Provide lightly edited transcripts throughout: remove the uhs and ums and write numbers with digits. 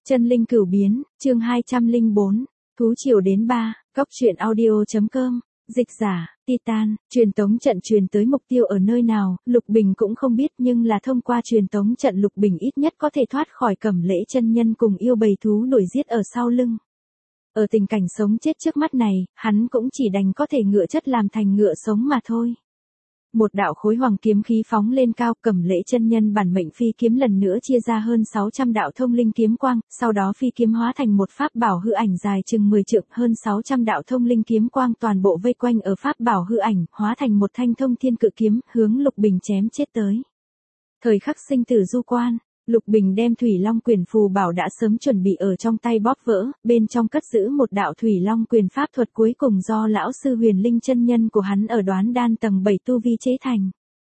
Chân linh cửu biến, chương 204, thú triều đến 3, cốc truyện audio.com, dịch giả, Titan, truyền tống trận truyền tới mục tiêu ở nơi nào, Lục Bình cũng không biết nhưng là thông qua truyền tống trận Lục Bình ít nhất có thể thoát khỏi Cẩm Lễ chân nhân cùng yêu bầy thú đuổi giết ở sau lưng. Ở tình cảnh sống chết trước mắt này, hắn cũng chỉ đành có thể ngựa chất làm thành ngựa sống mà thôi. Một đạo khối hoàng kiếm khí phóng lên cao, Cẩm Lễ chân nhân bản mệnh phi kiếm lần nữa chia ra hơn 600 đạo thông linh kiếm quang, sau đó phi kiếm hóa thành một pháp bảo hư ảnh dài chừng 10 trượng, hơn 600 đạo thông linh kiếm quang toàn bộ vây quanh ở pháp bảo hư ảnh, hóa thành một thanh thông thiên cự kiếm, hướng Lục Bình chém chết tới. Thời khắc sinh tử du quan, Lục Bình đem Thủy Long Quyền phù bảo đã sớm chuẩn bị ở trong tay bóp vỡ, bên trong cất giữ một đạo Thủy Long Quyền pháp thuật cuối cùng do lão sư Huyền Linh chân nhân của hắn ở Đoán Đan tầng 7 tu vi chế thành.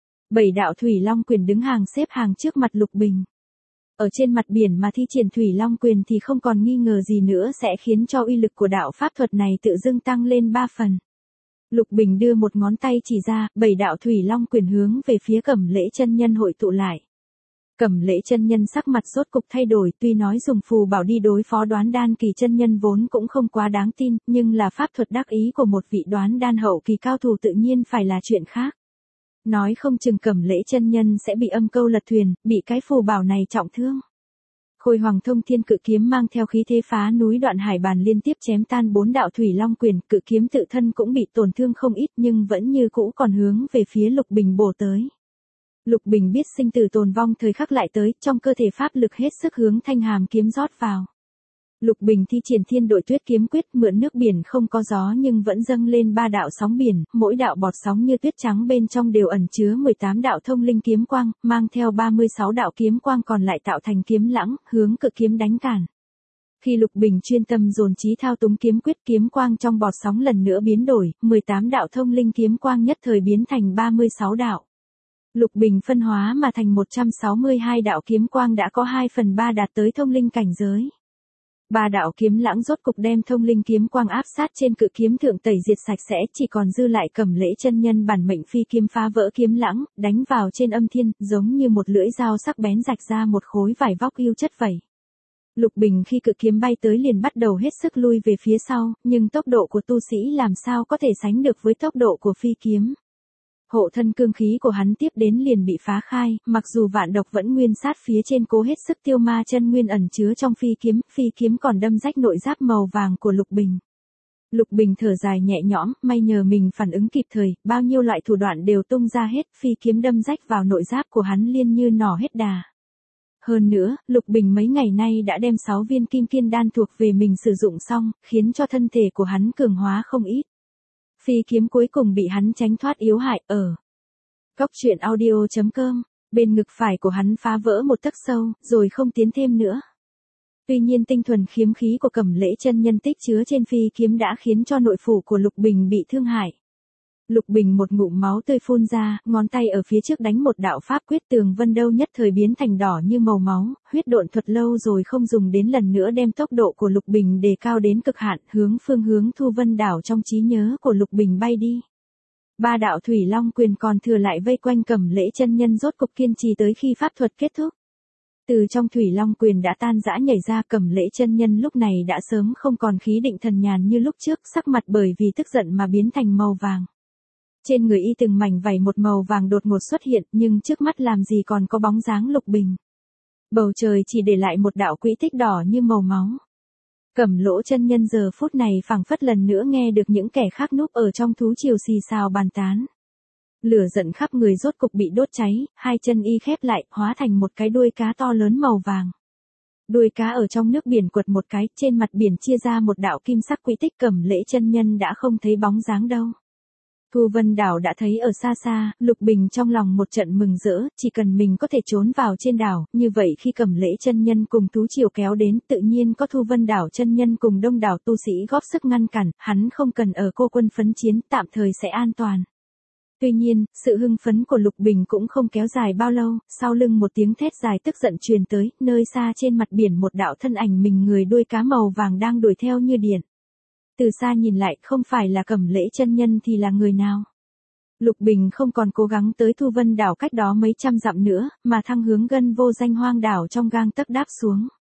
7 đạo Thủy Long Quyền đứng hàng xếp hàng trước mặt Lục Bình. Ở trên mặt biển mà thi triển Thủy Long Quyền thì không còn nghi ngờ gì nữa sẽ khiến cho uy lực của đạo pháp thuật này tự dưng tăng lên 3 phần. Lục Bình đưa một ngón tay chỉ ra, 7 đạo Thủy Long Quyền hướng về phía Cẩm Lễ chân nhân hội tụ lại. Cẩm Lễ chân nhân sắc mặt rốt cục thay đổi, tuy nói dùng phù bảo đi đối phó Đoán Đan kỳ chân nhân vốn cũng không quá đáng tin, nhưng là pháp thuật đắc ý của một vị Đoán Đan hậu kỳ cao thủ tự nhiên phải là chuyện khác. Nói không chừng Cẩm Lễ chân nhân sẽ bị âm câu lật thuyền, bị cái phù bảo này trọng thương. Khôi Hoàng Thông Thiên cự kiếm mang theo khí thế phá núi đoạn hải bàn liên tiếp chém tan 4 đạo Thủy Long Quyền, cự kiếm tự thân cũng bị tổn thương không ít nhưng vẫn như cũ còn hướng về phía Lục Bình bổ tới. Lục Bình biết sinh tử tồn vong thời khắc lại tới, trong cơ thể pháp lực hết sức hướng thanh hàm kiếm rót vào. Lục Bình thi triển Thiên Đội Tuyết kiếm quyết, mượn nước biển không có gió nhưng vẫn dâng lên 3 đạo sóng biển, mỗi đạo bọt sóng như tuyết trắng bên trong đều ẩn chứa 18 đạo thông linh kiếm quang, mang theo 36 đạo kiếm quang còn lại tạo thành kiếm lãng, hướng cự kiếm đánh cản. Khi Lục Bình chuyên tâm dồn trí thao túng kiếm quyết, kiếm quang trong bọt sóng lần nữa biến đổi, 18 đạo thông linh kiếm quang nhất thời biến thành 36 đạo. Lục Bình phân hóa mà thành 162 đạo kiếm quang đã có 2/3 đạt tới thông linh cảnh giới. 3 đạo kiếm lãng rốt cục đem thông linh kiếm quang áp sát trên cự kiếm thượng tẩy diệt sạch sẽ, chỉ còn dư lại Cẩm Lễ chân nhân bản mệnh phi kiếm phá vỡ kiếm lãng, đánh vào trên âm thiên, giống như một lưỡi dao sắc bén rạch ra một khối vải vóc yêu chất vậy. Lục Bình khi cự kiếm bay tới liền bắt đầu hết sức lui về phía sau, nhưng tốc độ của tu sĩ làm sao có thể sánh được với tốc độ của phi kiếm. Hộ thân cương khí của hắn tiếp đến liền bị phá khai, mặc dù vạn độc vẫn nguyên sát phía trên cố hết sức tiêu ma chân nguyên ẩn chứa trong phi kiếm còn đâm rách nội giáp màu vàng của Lục Bình. Lục Bình thở dài nhẹ nhõm, may nhờ mình phản ứng kịp thời, bao nhiêu loại thủ đoạn đều tung ra hết, phi kiếm đâm rách vào nội giáp của hắn liên như nỏ hết đà. Hơn nữa, Lục Bình mấy ngày nay đã đem 6 viên kim kiên đan thuộc về mình sử dụng xong, khiến cho thân thể của hắn cường hóa không ít. Phi kiếm cuối cùng bị hắn tránh thoát yếu hại ở cốc truyện audio.com, bên ngực phải của hắn phá vỡ một tấc sâu, rồi không tiến thêm nữa. Tuy nhiên tinh thuần kiếm khí của Cẩm Lễ chân nhân tích chứa trên phi kiếm đã khiến cho nội phủ của Lục Bình bị thương hại. Lục Bình một ngụm máu tươi phun ra, ngón tay ở phía trước đánh một đạo pháp quyết, tường vân đâu nhất thời biến thành đỏ như màu máu, huyết độn thuật lâu rồi không dùng đến lần nữa đem tốc độ của Lục Bình đề cao đến cực hạn, hướng phương hướng Thu Vân đảo trong trí nhớ của Lục Bình bay đi. 3 đạo Thủy Long Quyền còn thừa lại vây quanh Cẩm Lễ chân nhân rốt cục kiên trì tới khi pháp thuật kết thúc. Từ trong Thủy Long Quyền đã tan rã nhảy ra, Cẩm Lễ chân nhân lúc này đã sớm không còn khí định thần nhàn như lúc trước, sắc mặt bởi vì tức giận mà biến thành màu vàng. Trên người y từng mảnh vảy một màu vàng đột ngột xuất hiện, nhưng trước mắt làm gì còn có bóng dáng Lục Bình. Bầu trời chỉ để lại một đạo quỹ tích đỏ như màu máu. Cẩm Lỗ chân nhân giờ phút này phảng phất lần nữa nghe được những kẻ khác núp ở trong thú triều xì xào bàn tán. Lửa giận khắp người rốt cục bị đốt cháy, hai chân y khép lại, hóa thành một cái đuôi cá to lớn màu vàng. Đuôi cá ở trong nước biển quật một cái, trên mặt biển chia ra một đạo kim sắc quỹ tích, Cẩm Lễ chân nhân đã không thấy bóng dáng đâu. Thu Vân đảo đã thấy ở xa xa, Lục Bình trong lòng một trận mừng rỡ, chỉ cần mình có thể trốn vào trên đảo, như vậy khi Cẩm Lễ chân nhân cùng thú triều kéo đến, tự nhiên có Thu Vân đảo chân nhân cùng đông đảo tu sĩ góp sức ngăn cản, hắn không cần ở cô quân phấn chiến, tạm thời sẽ an toàn. Tuy nhiên, sự hưng phấn của Lục Bình cũng không kéo dài bao lâu, sau lưng một tiếng thét dài tức giận truyền tới, nơi xa trên mặt biển một đạo thân ảnh mình người đuôi cá màu vàng đang đuổi theo như điện. Từ xa nhìn lại, không phải là Cẩm Lễ chân nhân thì là người nào? Lục Bình không còn cố gắng tới Thu Vân đảo cách đó mấy trăm dặm nữa, mà thăng hướng Gân Vô Danh hoang đảo trong gang tấc đáp xuống.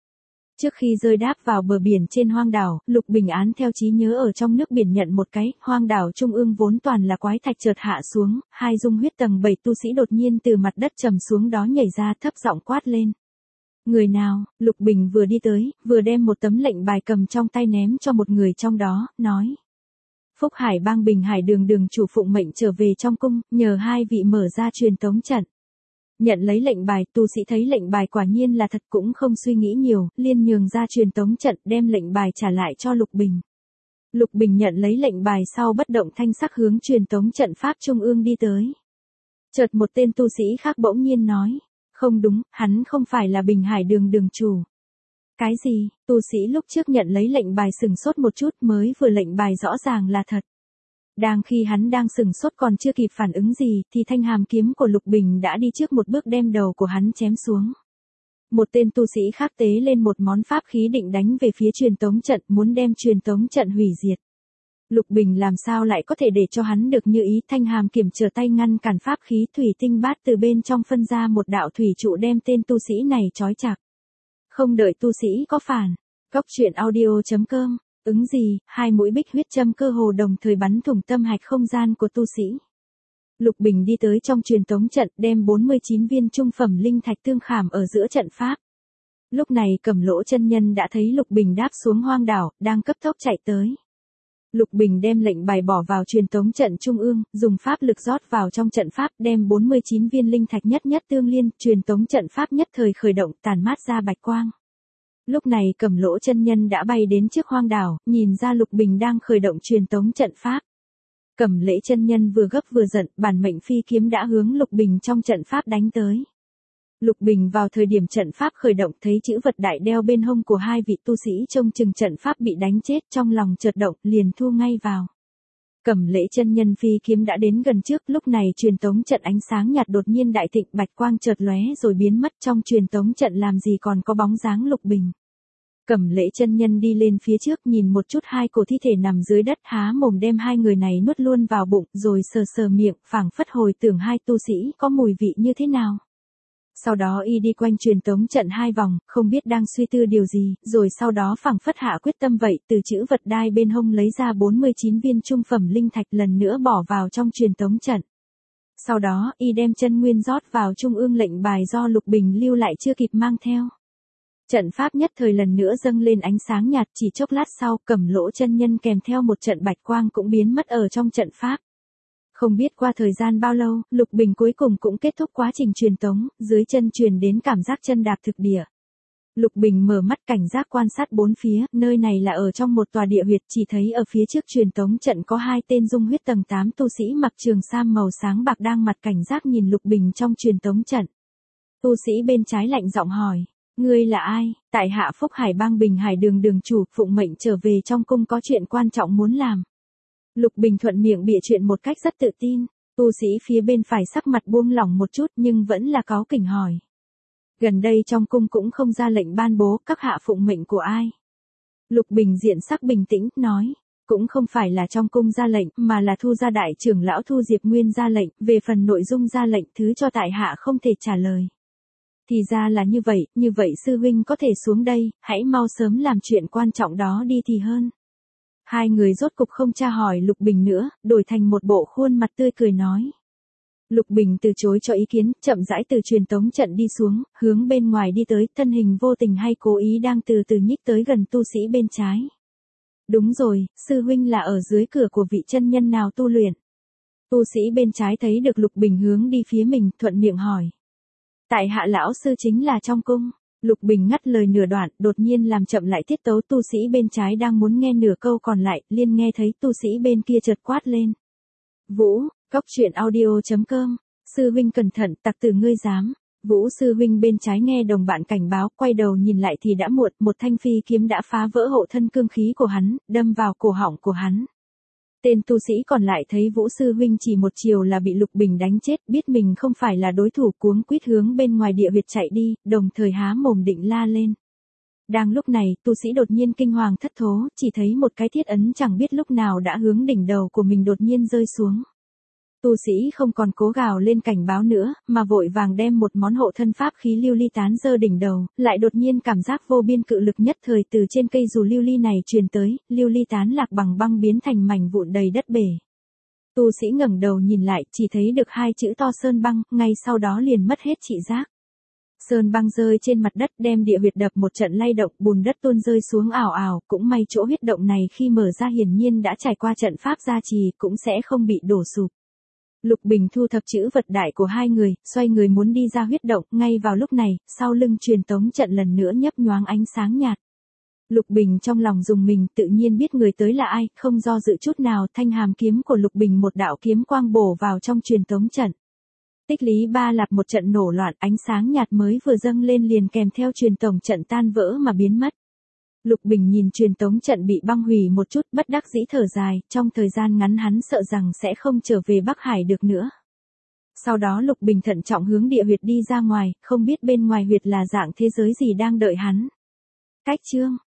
Trước khi rơi đáp vào bờ biển trên hoang đảo, Lục Bình án theo trí nhớ ở trong nước biển nhận một cái, hoang đảo trung ương vốn toàn là quái thạch chợt hạ xuống, hai dung huyết tầng 7 tu sĩ đột nhiên từ mặt đất trầm xuống đó nhảy ra thấp giọng quát lên. Người nào? Lục Bình vừa đi tới, vừa đem một tấm lệnh bài cầm trong tay ném cho một người trong đó, nói. Phúc Hải Bang Bình Hải đường đường chủ phụng mệnh trở về trong cung, nhờ hai vị mở ra truyền tống trận. Nhận lấy lệnh bài, tu sĩ thấy lệnh bài quả nhiên là thật cũng không suy nghĩ nhiều, liên nhường ra truyền tống trận đem lệnh bài trả lại cho Lục Bình. Lục Bình nhận lấy lệnh bài sau bất động thanh sắc hướng truyền tống trận pháp trung ương đi tới. Chợt một tên tu sĩ khác bỗng nhiên nói, không đúng, hắn không phải là Bình Hải đường đường chủ. Cái gì? Tu sĩ lúc trước nhận lấy lệnh bài sừng sốt một chút mới vừa lệnh bài rõ ràng là thật. Đang khi hắn đang sừng sốt còn chưa kịp phản ứng gì thì thanh hàm kiếm của Lục Bình đã đi trước một bước đem đầu của hắn chém xuống. Một tên tu sĩ khác tế lên một món pháp khí định đánh về phía truyền tống trận muốn đem truyền tống trận hủy diệt. Lục Bình làm sao lại có thể để cho hắn được như ý, thanh hàm kiểm trở tay ngăn cản pháp khí thủy tinh bát từ bên trong phân ra một đạo thủy trụ đem tên tu sĩ này trói chặt. Không đợi tu sĩ có phản, goctruyện.audio.com, ứng gì, hai mũi bích huyết châm cơ hồ đồng thời bắn thủng tâm hạch không gian của tu sĩ. Lục Bình đi tới trong truyền tống trận đem 49 viên trung phẩm linh thạch tương khảm ở giữa trận pháp. Lúc này Cẩm Lỗ chân nhân đã thấy Lục Bình đáp xuống hoang đảo, đang cấp tốc chạy tới. Lục Bình đem lệnh bài bỏ vào truyền tống trận trung ương, dùng pháp lực rót vào trong trận pháp đem 49 viên linh thạch nhất nhất tương liên, truyền tống trận pháp nhất thời khởi động tàn mát ra bạch quang. Lúc này Cẩm Lỗ chân nhân đã bay đến trước hoang đảo, nhìn ra Lục Bình đang khởi động truyền tống trận pháp. Cẩm Lễ chân nhân vừa gấp vừa giận, bản mệnh phi kiếm đã hướng Lục Bình trong trận pháp đánh tới. Lục Bình vào thời điểm trận pháp khởi động thấy chữ vật đại đeo bên hông của hai vị tu sĩ trông chừng trận pháp bị đánh chết trong lòng chợt động liền thu ngay vào. Cẩm Lễ chân nhân phi kiếm đã đến gần trước, lúc này truyền tống trận ánh sáng nhạt đột nhiên đại thịnh, bạch quang chợt lóe rồi biến mất, trong truyền tống trận làm gì còn có bóng dáng Lục Bình. Cẩm Lễ chân nhân đi lên phía trước nhìn một chút hai cổ thi thể nằm dưới đất, há mồm đem hai người này nuốt luôn vào bụng rồi sờ sờ miệng, phảng phất hồi tưởng hai tu sĩ có mùi vị như thế nào. Sau đó y đi quanh truyền tống trận hai vòng, không biết đang suy tư điều gì, rồi sau đó phảng phất hạ quyết tâm vậy, từ chữ vật đai bên hông lấy ra 49 viên trung phẩm linh thạch lần nữa bỏ vào trong truyền tống trận. Sau đó, y đem chân nguyên rót vào trung ương lệnh bài do Lục Bình lưu lại chưa kịp mang theo. Trận pháp nhất thời lần nữa dâng lên ánh sáng nhạt, chỉ chốc lát sau, Cẩm Lỗ chân nhân kèm theo một trận bạch quang cũng biến mất ở trong trận pháp. Không biết qua thời gian bao lâu, Lục Bình cuối cùng cũng kết thúc quá trình truyền tống, dưới chân truyền đến cảm giác chân đạp thực địa. Lục Bình mở mắt cảnh giác quan sát bốn phía, nơi này là ở trong một tòa địa huyệt, chỉ thấy ở phía trước truyền tống trận có hai tên dung huyết tầng 8 tu sĩ mặc trường sam màu sáng bạc đang mặt cảnh giác nhìn Lục Bình trong truyền tống trận. Tu sĩ bên trái lạnh giọng hỏi, ngươi là ai? Tại hạ Phúc Hải Bang Bình Hải đường đường chủ, phụng mệnh trở về trong cung có chuyện quan trọng muốn làm. Lục Bình thuận miệng bịa chuyện một cách rất tự tin, tu sĩ phía bên phải sắc mặt buông lỏng một chút nhưng vẫn là cáu kỉnh hỏi. Gần đây trong cung cũng không ra lệnh ban bố, các hạ phụng mệnh của ai? Lục Bình diện sắc bình tĩnh, nói, cũng không phải là trong cung ra lệnh, mà là Thu gia đại trưởng lão Thu Diệp Nguyên ra lệnh, về phần nội dung ra lệnh thứ cho tại hạ không thể trả lời. Thì ra là như vậy sư huynh có thể xuống đây, hãy mau sớm làm chuyện quan trọng đó đi thì hơn. Hai người rốt cục không tra hỏi Lục Bình nữa, đổi thành một bộ khuôn mặt tươi cười nói. Lục Bình từ chối cho ý kiến, chậm rãi từ truyền tống trận đi xuống, hướng bên ngoài đi tới, thân hình vô tình hay cố ý đang từ từ nhích tới gần tu sĩ bên trái. Đúng rồi, sư huynh là ở dưới cửa của vị chân nhân nào tu luyện? Tu sĩ bên trái thấy được Lục Bình hướng đi phía mình, thuận miệng hỏi. Tại hạ lão sư chính là trong cung. Lục Bình ngắt lời nửa đoạn, đột nhiên làm chậm lại tiết tấu, tu sĩ bên trái đang muốn nghe nửa câu còn lại, liền nghe thấy tu sĩ bên kia chợt quát lên. Vũ, goctruyện.audio.com, sư huynh cẩn thận, tặc tử ngươi dám. Vũ sư huynh bên trái nghe đồng bạn cảnh báo, quay đầu nhìn lại thì đã muộn, một thanh phi kiếm đã phá vỡ hộ thân cương khí của hắn, đâm vào cổ họng của hắn. Tên tu sĩ còn lại thấy Vũ sư huynh chỉ một chiều là bị Lục Bình đánh chết, biết mình không phải là đối thủ, cuống quýt hướng bên ngoài địa huyệt chạy đi, đồng thời há mồm định la lên. Đang lúc này, tu sĩ đột nhiên kinh hoàng thất thố, chỉ thấy một cái thiết ấn chẳng biết lúc nào đã hướng đỉnh đầu của mình đột nhiên rơi xuống. Tu sĩ không còn cố gào lên cảnh báo nữa, mà vội vàng đem một món hộ thân pháp khí lưu ly tán giơ đỉnh đầu, lại đột nhiên cảm giác vô biên cự lực nhất thời từ trên cây dù lưu ly này truyền tới, lưu ly tán lạc bằng băng biến thành mảnh vụn đầy đất bể. Tu sĩ ngẩng đầu nhìn lại, chỉ thấy được hai chữ to Sơn Băng, ngay sau đó liền mất hết trị giác. Sơn băng rơi trên mặt đất đem địa huyệt đập một trận lay động, bùn đất tuôn rơi xuống ảo ảo, cũng may chỗ huyết động này khi mở ra hiển nhiên đã trải qua trận pháp gia trì, cũng sẽ không bị đổ sụp. Lục Bình thu thập chữ vật đại của hai người, xoay người muốn đi ra huyết động, ngay vào lúc này, sau lưng truyền tống trận lần nữa nhấp nhoáng ánh sáng nhạt. Lục Bình trong lòng dùng mình, tự nhiên biết người tới là ai, không do dự chút nào, thanh hàm kiếm của Lục Bình một đạo kiếm quang bổ vào trong truyền tống trận. Tích Lý Ba Lạp một trận nổ loạn, ánh sáng nhạt mới vừa dâng lên liền kèm theo truyền tống trận tan vỡ mà biến mất. Lục Bình nhìn truyền tống trận bị băng hủy một chút, bất đắc dĩ thở dài, trong thời gian ngắn hắn sợ rằng sẽ không trở về Bắc Hải được nữa. Sau đó Lục Bình thận trọng hướng địa huyệt đi ra ngoài, không biết bên ngoài huyệt là dạng thế giới gì đang đợi hắn. Cách chương